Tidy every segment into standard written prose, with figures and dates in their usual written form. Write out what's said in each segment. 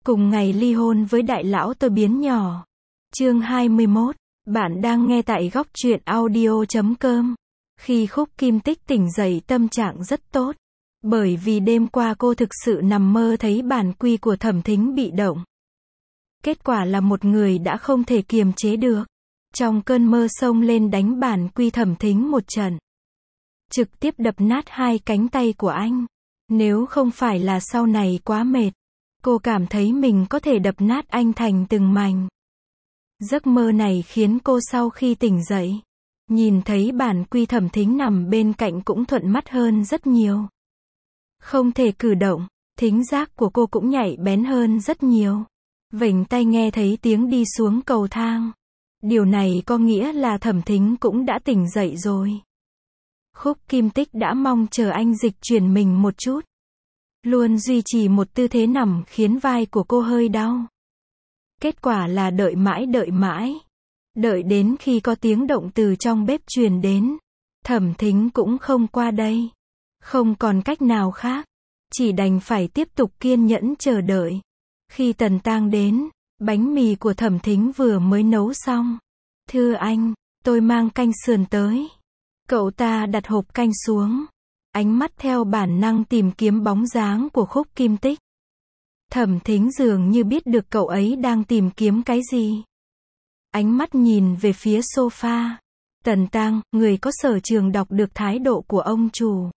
Cùng ngày ly hôn với đại lão tôi biến nhỏ. Chương 21. Bạn đang nghe tại góc truyện audio.com. Khi Khúc Kim Tích tỉnh dậy tâm trạng rất tốt. Bởi vì đêm qua cô thực sự nằm mơ thấy bản quy của Thẩm Thính bị động. Kết quả là một người đã không thể kiềm chế được. Trong cơn mơ xông lên đánh bản quy Thẩm Thính một trận. Trực tiếp đập nát hai cánh tay của anh. Nếu không phải là sau này quá mệt, cô cảm thấy mình có thể đập nát anh thành từng mảnh. Giấc mơ này khiến cô sau khi tỉnh dậy, nhìn thấy bản quy Thẩm Thính nằm bên cạnh cũng thuận mắt hơn rất nhiều. Không thể cử động, thính giác của cô cũng nhạy bén hơn rất nhiều. Vểnh tay nghe thấy tiếng đi xuống cầu thang. Điều này có nghĩa là Thẩm Thính cũng đã tỉnh dậy rồi. Khúc Kim Tích đã mong chờ anh dịch chuyển mình một chút. Luôn duy trì một tư thế nằm khiến vai của cô hơi đau. Kết quả là đợi mãi. Đợi đến khi có tiếng động từ trong bếp truyền đến. Thẩm Thính cũng không qua đây. Không còn cách nào khác. Chỉ đành phải tiếp tục kiên nhẫn chờ đợi. Khi Tần Tang đến, bánh mì của Thẩm Thính vừa mới nấu xong. Thưa anh, tôi mang canh sườn tới. Cậu ta đặt hộp canh xuống. Ánh mắt theo bản năng tìm kiếm bóng dáng của Khúc Kim Tích. Thẩm Thính dường như biết được cậu ấy đang tìm kiếm cái gì. Ánh mắt nhìn về phía sofa. Tần Tang, người có sở trường đọc được thái độ của ông chủ.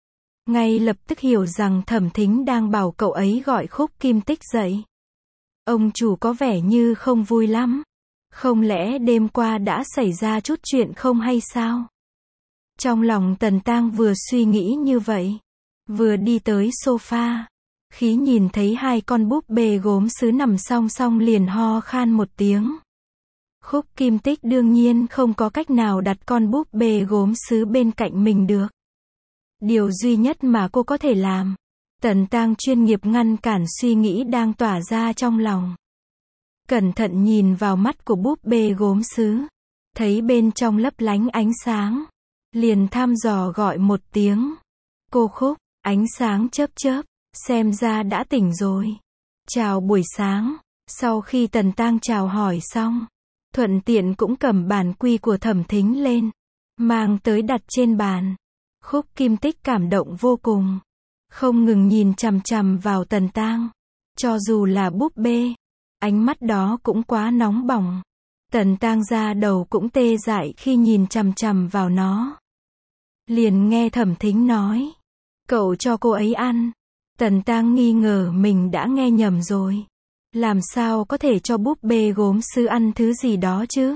Ngay lập tức hiểu rằng Thẩm Thính đang bảo cậu ấy gọi Khúc Kim Tích dậy. Ông chủ có vẻ như không vui lắm. Không lẽ đêm qua đã xảy ra chút chuyện không hay sao? Trong lòng Tần Tang vừa suy nghĩ như vậy, vừa đi tới sofa. Khi nhìn thấy hai con búp bê gốm sứ nằm song song liền ho khan một tiếng. Khúc Kim Tích đương nhiên không có cách nào đặt con búp bê gốm sứ bên cạnh mình được. Điều duy nhất mà cô có thể làm, Tần Tang chuyên nghiệp ngăn cản suy nghĩ đang tỏa ra trong lòng. Cẩn thận nhìn vào mắt của búp bê gốm sứ, thấy bên trong lấp lánh ánh sáng. Liền thăm dò gọi một tiếng. Cô Khúc, ánh sáng chớp chớp, xem ra đã tỉnh rồi. Chào buổi sáng. Sau khi Tần Tang chào hỏi xong, thuận tiện cũng cầm bản quy của Thẩm Thính lên, mang tới đặt trên bàn. Khúc Kim Tích cảm động vô cùng, không ngừng nhìn chằm chằm vào Tần Tang. Cho dù là búp bê, ánh mắt đó cũng quá nóng bỏng. Tần Tang da đầu cũng tê dại khi nhìn chằm chằm vào nó. Liền nghe Thẩm Thính nói, cậu cho cô ấy ăn. Tần Tang nghi ngờ mình đã nghe nhầm rồi. Làm sao có thể cho búp bê gốm sứ ăn thứ gì đó chứ?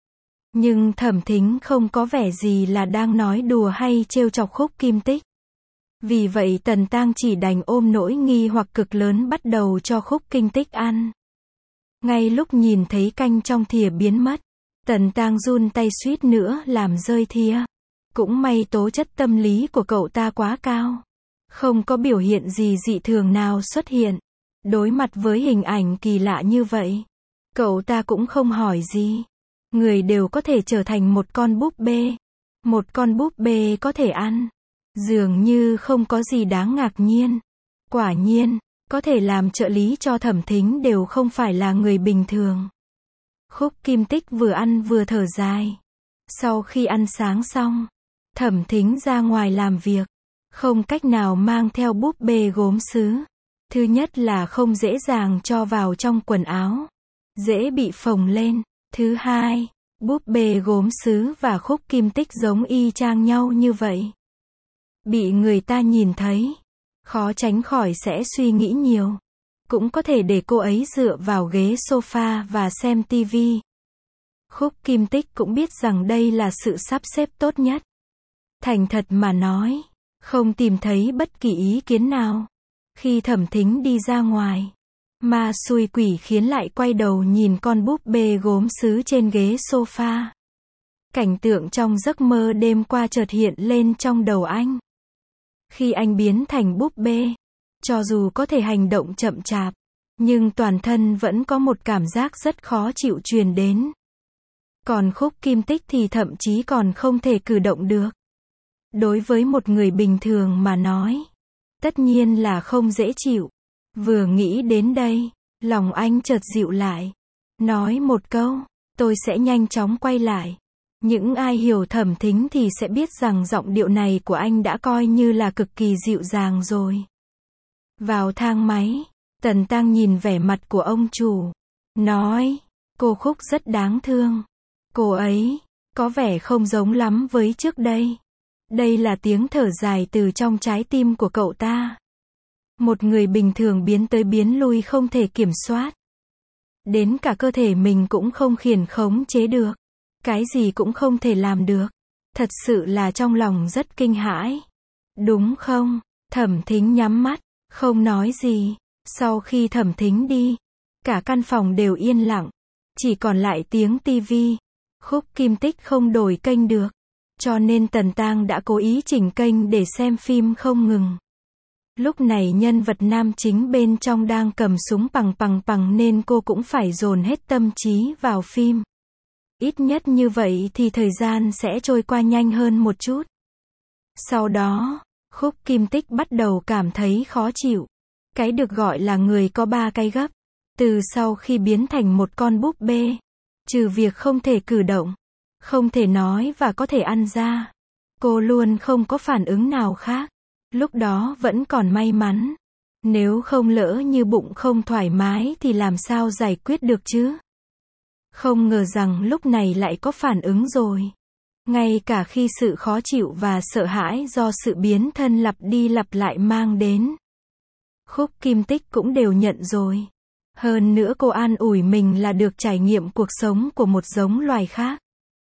Nhưng Thẩm Thính không có vẻ gì là đang nói đùa hay trêu chọc Khúc Kim Tích. Vì vậy Tần Tang chỉ đành ôm nỗi nghi hoặc cực lớn bắt đầu cho Khúc Kim Tích ăn. Ngay lúc nhìn thấy canh trong thìa biến mất, Tần Tang run tay suýt nữa làm rơi thìa. Cũng may tố chất tâm lý của cậu ta quá cao. Không có biểu hiện gì dị thường nào xuất hiện. Đối mặt với hình ảnh kỳ lạ như vậy, cậu ta cũng không hỏi gì. Người đều có thể trở thành một con búp bê. Một con búp bê có thể ăn. Dường như không có gì đáng ngạc nhiên. Quả nhiên, có thể làm trợ lý cho Thẩm Thính đều không phải là người bình thường. Khúc Kim Tích vừa ăn vừa thở dài. Sau khi ăn sáng xong, Thẩm Thính ra ngoài làm việc. Không cách nào mang theo búp bê gốm sứ. Thứ nhất là không dễ dàng cho vào trong quần áo. Dễ bị phồng lên. Thứ hai, búp bê gốm sứ và Khúc Kim Tích giống y chang nhau như vậy. Bị người ta nhìn thấy, khó tránh khỏi sẽ suy nghĩ nhiều. Cũng có thể để cô ấy dựa vào ghế sofa và xem tivi. Khúc Kim Tích cũng biết rằng đây là sự sắp xếp tốt nhất. Thành thật mà nói, không tìm thấy bất kỳ ý kiến nào. Khi Thẩm Thính đi ra ngoài, ma xui quỷ khiến lại quay đầu nhìn con búp bê gốm sứ trên ghế sofa. Cảnh tượng trong giấc mơ đêm qua chợt hiện lên trong đầu anh. Khi anh biến thành búp bê, cho dù có thể hành động chậm chạp, nhưng toàn thân vẫn có một cảm giác rất khó chịu truyền đến. Còn Khúc Kim Tích thì thậm chí còn không thể cử động được. Đối với một người bình thường mà nói, tất nhiên là không dễ chịu. Vừa nghĩ đến đây, Lòng anh chợt dịu lại. Nói một câu, tôi sẽ nhanh chóng quay lại. Những ai hiểu Thẩm Thính thì sẽ biết rằng giọng điệu này của anh đã coi như là cực kỳ dịu dàng rồi. Vào thang máy, Tần Tăng nhìn vẻ mặt của ông chủ. Nói, cô Khúc rất đáng thương. Cô ấy, có vẻ không giống lắm với trước đây. Đây là tiếng thở dài từ trong trái tim của cậu ta. Một người bình thường biến tới biến lui không thể kiểm soát. Đến cả cơ thể mình cũng không khống chế được. Cái gì cũng không thể làm được. Thật sự là trong lòng rất kinh hãi. Đúng không? Thẩm Thính nhắm mắt, không nói gì. Sau khi Thẩm Thính đi, cả căn phòng đều yên lặng. Chỉ còn lại tiếng tivi. Khúc Kim Tích không đổi kênh được. Cho nên Tần Tang đã cố ý chỉnh kênh để xem phim không ngừng. Lúc này nhân vật nam chính bên trong đang cầm súng pằng nên cô cũng phải dồn hết tâm trí vào phim. Ít nhất như vậy thì thời gian sẽ trôi qua nhanh hơn một chút. Sau đó, Khúc Kim Tích bắt đầu cảm thấy khó chịu. Cái được gọi là người có ba cái gấp. Từ sau khi biến thành một con búp bê, trừ việc không thể cử động, không thể nói và có thể ăn ra, cô luôn không có phản ứng nào khác. Lúc đó vẫn còn may mắn. Nếu không lỡ như bụng không thoải mái thì làm sao giải quyết được chứ? Không ngờ rằng lúc này lại có phản ứng rồi. Ngay cả khi sự khó chịu và sợ hãi do sự biến thân lặp đi lặp lại mang đến, Khúc Kim Tích cũng đều nhận rồi. Hơn nữa cô an ủi mình là được trải nghiệm cuộc sống của một giống loài khác.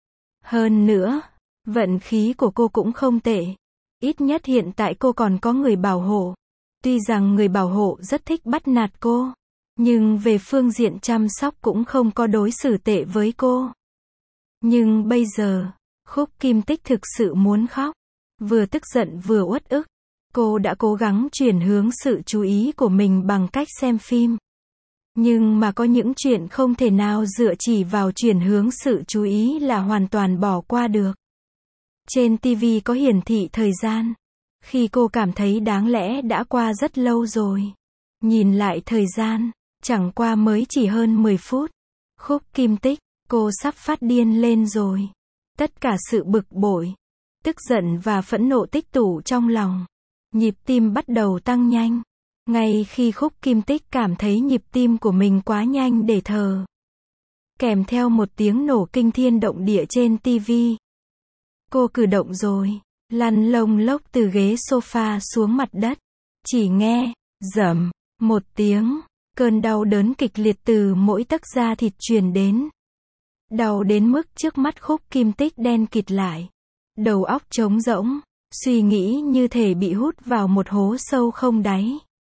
Hơn nữa, vận khí của cô cũng không tệ. Ít nhất hiện tại cô còn có người bảo hộ. Tuy rằng người bảo hộ rất thích bắt nạt cô, nhưng về phương diện chăm sóc cũng không có đối xử tệ với cô. Nhưng bây giờ, Khúc Kim Tích thực sự muốn khóc. Vừa tức giận vừa uất ức. Cô đã cố gắng chuyển hướng sự chú ý của mình bằng cách xem phim. Nhưng mà có những chuyện không thể nào dựa chỉ vào chuyển hướng sự chú ý là hoàn toàn bỏ qua được. Trên TV có hiển thị thời gian. Khi cô cảm thấy đáng lẽ đã qua rất lâu rồi. Nhìn lại thời gian, chẳng qua mới chỉ hơn 10 phút. Khúc Kim Tích, cô sắp phát điên lên rồi. Tất cả sự bực bội, tức giận và phẫn nộ tích tụ trong lòng. Nhịp tim bắt đầu tăng nhanh. Ngay khi Khúc Kim Tích cảm thấy nhịp tim của mình quá nhanh để thở. Kèm theo một tiếng nổ kinh thiên động địa trên TV. Cô cử động rồi, lăn lông lốc từ ghế sofa xuống mặt đất. Chỉ nghe, rầm, một tiếng, cơn đau đớn kịch liệt từ mỗi tấc da thịt truyền đến. Đau đến mức trước mắt Khúc Kim Tích đen kịt lại. Đầu óc trống rỗng, suy nghĩ như thể bị hút vào một hố sâu không đáy.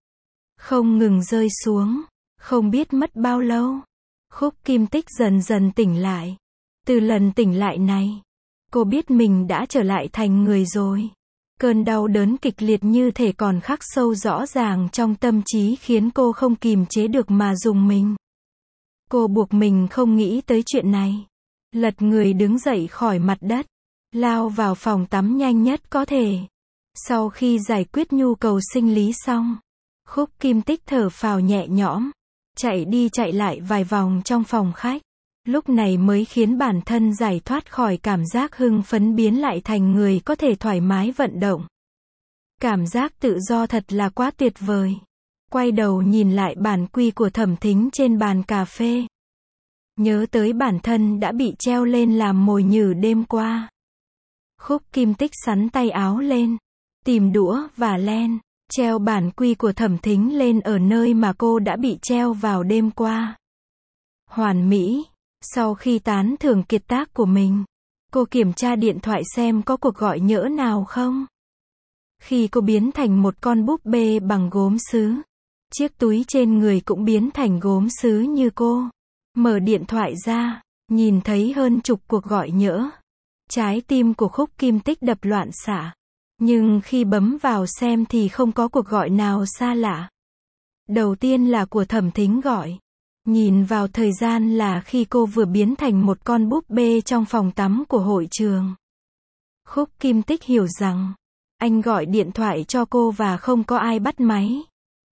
Không ngừng rơi xuống, không biết mất bao lâu. Khúc Kim Tích dần dần tỉnh lại. Từ lần tỉnh lại này, cô biết mình đã trở lại thành người rồi. Cơn đau đớn kịch liệt như thể còn khắc sâu rõ ràng trong tâm trí khiến cô không kìm chế được mà rùng mình. Cô buộc mình không nghĩ tới chuyện này. Lật người đứng dậy khỏi mặt đất, lao vào phòng tắm nhanh nhất có thể. Sau khi giải quyết nhu cầu sinh lý xong, Khúc Kim Tích thở phào nhẹ nhõm, chạy đi chạy lại vài vòng trong phòng khách. Lúc này mới khiến bản thân giải thoát khỏi cảm giác hưng phấn biến lại thành người có thể thoải mái vận động. Cảm giác tự do thật là quá tuyệt vời. Quay đầu nhìn lại bản quy của Thẩm Thính trên bàn cà phê. Nhớ tới bản thân đã bị treo lên làm mồi nhử đêm qua. Khúc Kim Tích xắn tay áo lên, tìm đũa và len, treo bản quy của Thẩm Thính lên ở nơi mà cô đã bị treo vào đêm qua. Hoàn mỹ. Sau khi tán thưởng kiệt tác của mình, cô kiểm tra điện thoại xem có cuộc gọi nhỡ nào không. Khi cô biến thành một con búp bê bằng gốm sứ, chiếc túi trên người cũng biến thành gốm sứ như cô. Mở điện thoại ra, nhìn thấy hơn chục cuộc gọi nhỡ. Trái tim của Khúc Kim Tích đập loạn xạ. Nhưng khi bấm vào xem thì không có cuộc gọi nào xa lạ. Đầu tiên là của Thẩm Thính gọi. Nhìn vào thời gian là khi cô vừa biến thành một con búp bê trong phòng tắm của hội trường. Khúc Kim Tích hiểu rằng, anh gọi điện thoại cho cô và không có ai bắt máy.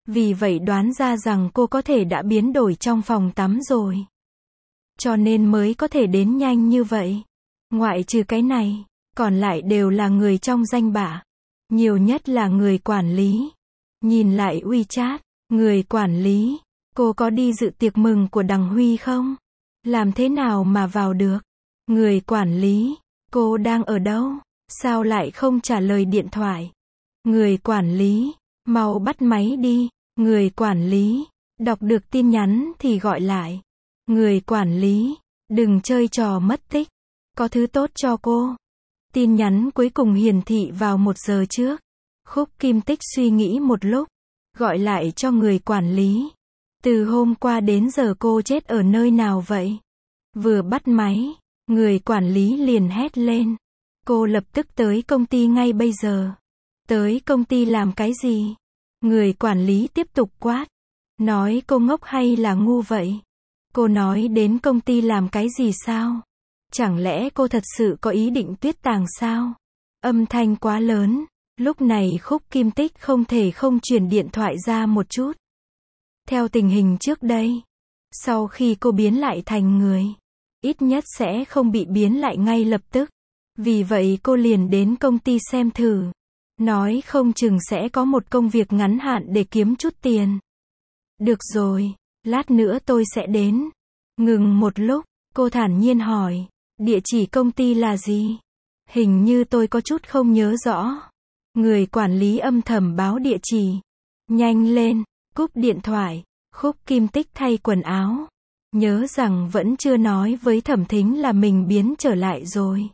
Vì vậy đoán ra rằng cô có thể đã biến đổi trong phòng tắm rồi. Cho nên mới có thể đến nhanh như vậy. Ngoại trừ cái này, còn lại đều là người trong danh bạ. Nhiều nhất là người quản lý. Nhìn lại WeChat, người quản lý, cô có đi dự tiệc mừng của Đằng Huy không? Làm thế nào mà vào được? Người quản lý, cô đang ở đâu? Sao lại không trả lời điện thoại? Người quản lý, mau bắt máy đi. Người quản lý, đọc được tin nhắn thì gọi lại. Người quản lý, đừng chơi trò mất tích. Có thứ tốt cho cô. Tin nhắn cuối cùng hiển thị vào 1 giờ trước. Khúc Kim Tích suy nghĩ một lúc, gọi lại cho người quản lý. Từ hôm qua đến giờ cô chết ở nơi nào vậy? Vừa bắt máy, người quản lý liền hét lên. Cô lập tức tới công ty ngay bây giờ. Tới công ty làm cái gì? Người quản lý tiếp tục quát. Nói cô ngốc hay là ngu vậy? Cô nói đến công ty làm cái gì sao? Chẳng lẽ cô thật sự có ý định tuyết tàng sao? Âm thanh quá lớn. Lúc này Khúc Kim Tích không thể không chuyển điện thoại ra một chút. Theo tình hình trước đây, sau khi cô biến lại thành người, ít nhất sẽ không bị biến lại ngay lập tức. Vì vậy cô liền đến công ty xem thử. Nói không chừng sẽ có một công việc ngắn hạn để kiếm chút tiền. Được rồi, lát nữa tôi sẽ đến. Ngừng một lúc, cô thản nhiên hỏi, địa chỉ công ty là gì? Hình như tôi có chút không nhớ rõ. Người quản lý âm thầm báo địa chỉ. Nhanh lên, cúp điện thoại. Khúc Kim Tích thay quần áo. Nhớ rằng vẫn chưa nói với Thẩm Thính là mình biến trở lại rồi.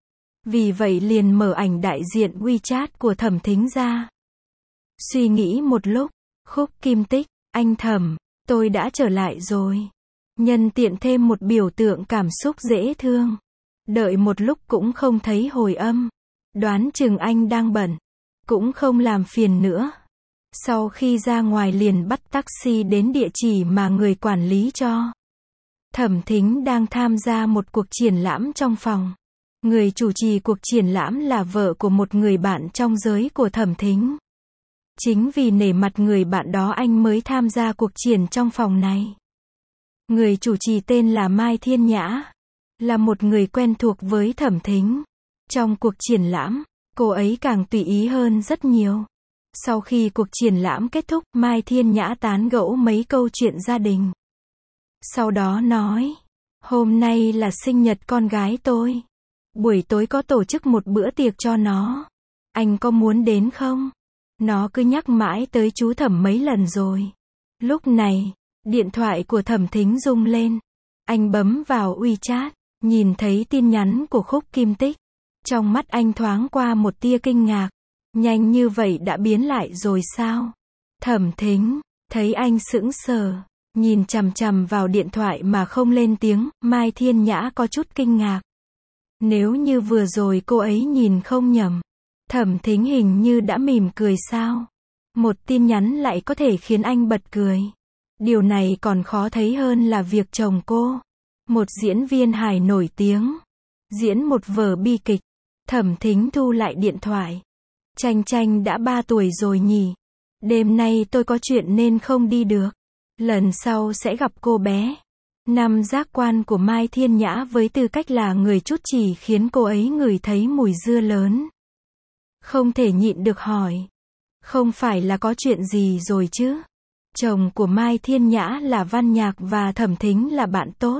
Vì vậy liền mở ảnh đại diện WeChat của Thẩm Thính ra. Suy nghĩ một lúc, Khúc Kim Tích, anh Thẩm, tôi đã trở lại rồi. Nhân tiện thêm một biểu tượng cảm xúc dễ thương. Đợi một lúc cũng không thấy hồi âm. Đoán chừng anh đang bận. Cũng không làm phiền nữa. Sau khi ra ngoài liền bắt taxi đến địa chỉ mà người quản lý cho. Thẩm Thính đang tham gia một cuộc triển lãm trong phòng. Người chủ trì cuộc triển lãm là vợ của một người bạn trong giới của Thẩm Thính. Chính vì nể mặt người bạn đó anh mới tham gia cuộc triển trong phòng này. Người chủ trì tên là Mai Thiên Nhã. Là một người quen thuộc với Thẩm Thính. Trong cuộc triển lãm, cô ấy càng tùy ý hơn rất nhiều. Sau khi cuộc triển lãm kết thúc, Mai Thiên Nhã tán gẫu mấy câu chuyện gia đình. Sau đó nói, hôm nay là sinh nhật con gái tôi. Buổi tối có tổ chức một bữa tiệc cho nó. Anh có muốn đến không? Nó cứ nhắc mãi tới chú Thẩm mấy lần rồi. Lúc này, điện thoại của Thẩm Thính rung lên. Anh bấm vào WeChat, nhìn thấy tin nhắn của Khúc Kim Tích. Trong mắt anh thoáng qua một tia kinh ngạc. Nhanh như vậy đã biến lại rồi sao? Thẩm Thính, thấy anh sững sờ, nhìn chằm chằm vào điện thoại mà không lên tiếng, Mai Thiên Nhã có chút kinh ngạc. Nếu như vừa rồi cô ấy nhìn không nhầm, Thẩm Thính hình như đã mỉm cười sao? Một tin nhắn lại có thể khiến anh bật cười. Điều này còn khó thấy hơn là việc chồng cô, một diễn viên hài nổi tiếng, diễn một vở bi kịch. Thẩm Thính thu lại điện thoại. Tranh Tranh đã 3 tuổi rồi nhỉ? Đêm nay tôi có chuyện nên không đi được. Lần sau sẽ gặp cô bé. Năm giác quan của Mai Thiên Nhã với tư cách là người chút chỉ khiến cô ấy ngửi thấy mùi dưa lớn. Không thể nhịn được hỏi. Không phải là có chuyện gì rồi chứ? Chồng của Mai Thiên Nhã là Văn Nhạc và Thẩm Thính là bạn tốt.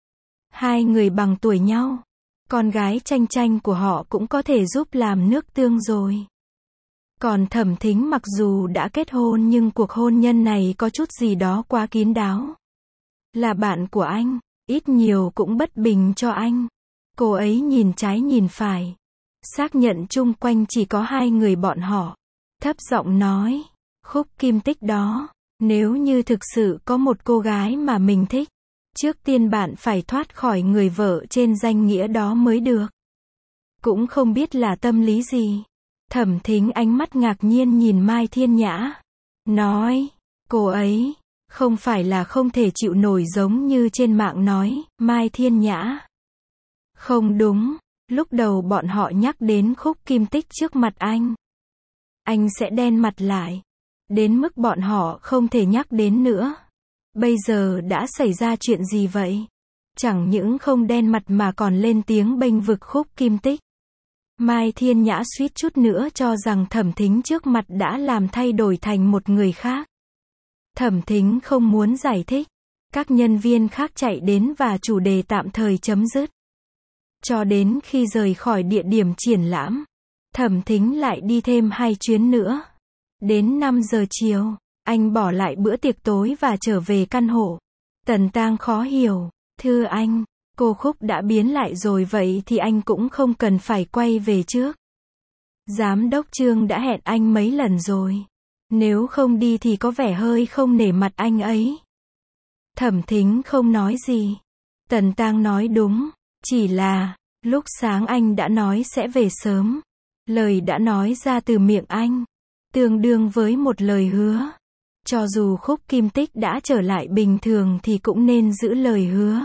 Hai người bằng tuổi nhau. Con gái Tranh Tranh của họ cũng có thể giúp làm nước tương rồi. Còn Thẩm Thính mặc dù đã kết hôn nhưng cuộc hôn nhân này có chút gì đó quá kín đáo. Là bạn của anh, ít nhiều cũng bất bình cho anh. Cô ấy nhìn trái nhìn phải. Xác nhận chung quanh chỉ có hai người bọn họ. Thấp giọng nói, Khúc Kim Tích đó, nếu như thực sự có một cô gái mà mình thích, trước tiên bạn phải thoát khỏi người vợ trên danh nghĩa đó mới được. Cũng không biết là tâm lý gì. Thẩm Thính ánh mắt ngạc nhiên nhìn Mai Thiên Nhã. Nói, cô ấy, không phải là không thể chịu nổi giống như trên mạng nói, Mai Thiên Nhã. Không đúng, lúc đầu bọn họ nhắc đến Khúc Kim Tích trước mặt anh sẽ đen mặt lại. Đến mức bọn họ không thể nhắc đến nữa. Bây giờ đã xảy ra chuyện gì vậy? Chẳng những không đen mặt mà còn lên tiếng bênh vực Khúc Kim Tích. Mai Thiên Nhã suýt chút nữa cho rằng Thẩm Thính trước mặt đã làm thay đổi thành một người khác. Thẩm Thính không muốn giải thích. Các nhân viên khác chạy đến và chủ đề tạm thời chấm dứt. Cho đến khi rời khỏi địa điểm triển lãm, Thẩm Thính lại đi thêm 2 chuyến nữa. Đến 5 giờ chiều, anh bỏ lại bữa tiệc tối và trở về căn hộ. Tần Tang khó hiểu. Thưa anh, cô Khúc đã biến lại rồi vậy thì anh cũng không cần phải quay về trước. Giám đốc Trương đã hẹn anh mấy lần rồi. Nếu không đi thì có vẻ hơi không nể mặt anh ấy. Thẩm Thính không nói gì. Tần Tang nói đúng. Chỉ là, lúc sáng anh đã nói sẽ về sớm. Lời đã nói ra từ miệng anh. Tương đương với một lời hứa. Cho dù Khúc Kim Tích đã trở lại bình thường thì cũng nên giữ lời hứa.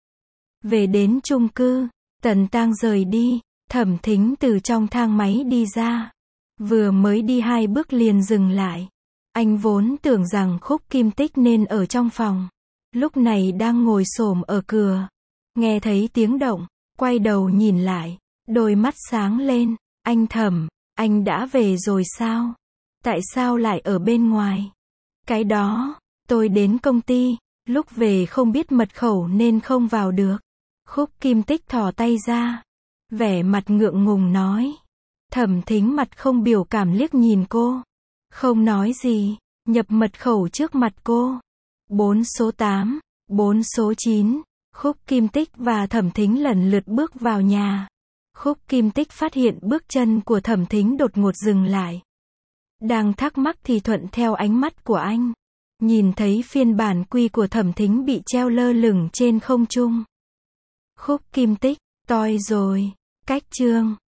Về đến chung cư, Tần Tang rời đi. Thẩm Thính từ trong thang máy đi ra. Vừa mới đi 2 bước liền dừng lại. Anh vốn tưởng rằng Khúc Kim Tích nên ở trong phòng. Lúc này đang ngồi xổm ở cửa. Nghe thấy tiếng động, quay đầu nhìn lại. Đôi mắt sáng lên. Anh Thẩm, anh đã về rồi sao? Tại sao lại ở bên ngoài? Cái đó, tôi đến công ty, lúc về không biết mật khẩu nên không vào được. Khúc Kim Tích thò tay ra. Vẻ mặt ngượng ngùng nói. Thẩm Thính mặt không biểu cảm liếc nhìn cô. Không nói gì, nhập mật khẩu trước mặt cô. 4 số 8, 4 số 9. Khúc Kim Tích và Thẩm Thính lần lượt bước vào nhà. Khúc Kim Tích phát hiện bước chân của Thẩm Thính đột ngột dừng lại. Đang thắc mắc thì thuận theo ánh mắt của anh. Nhìn thấy phiên bản quy của Thẩm Thính bị treo lơ lửng trên không trung. Khúc Kim Tích, toi rồi. Cách Trương,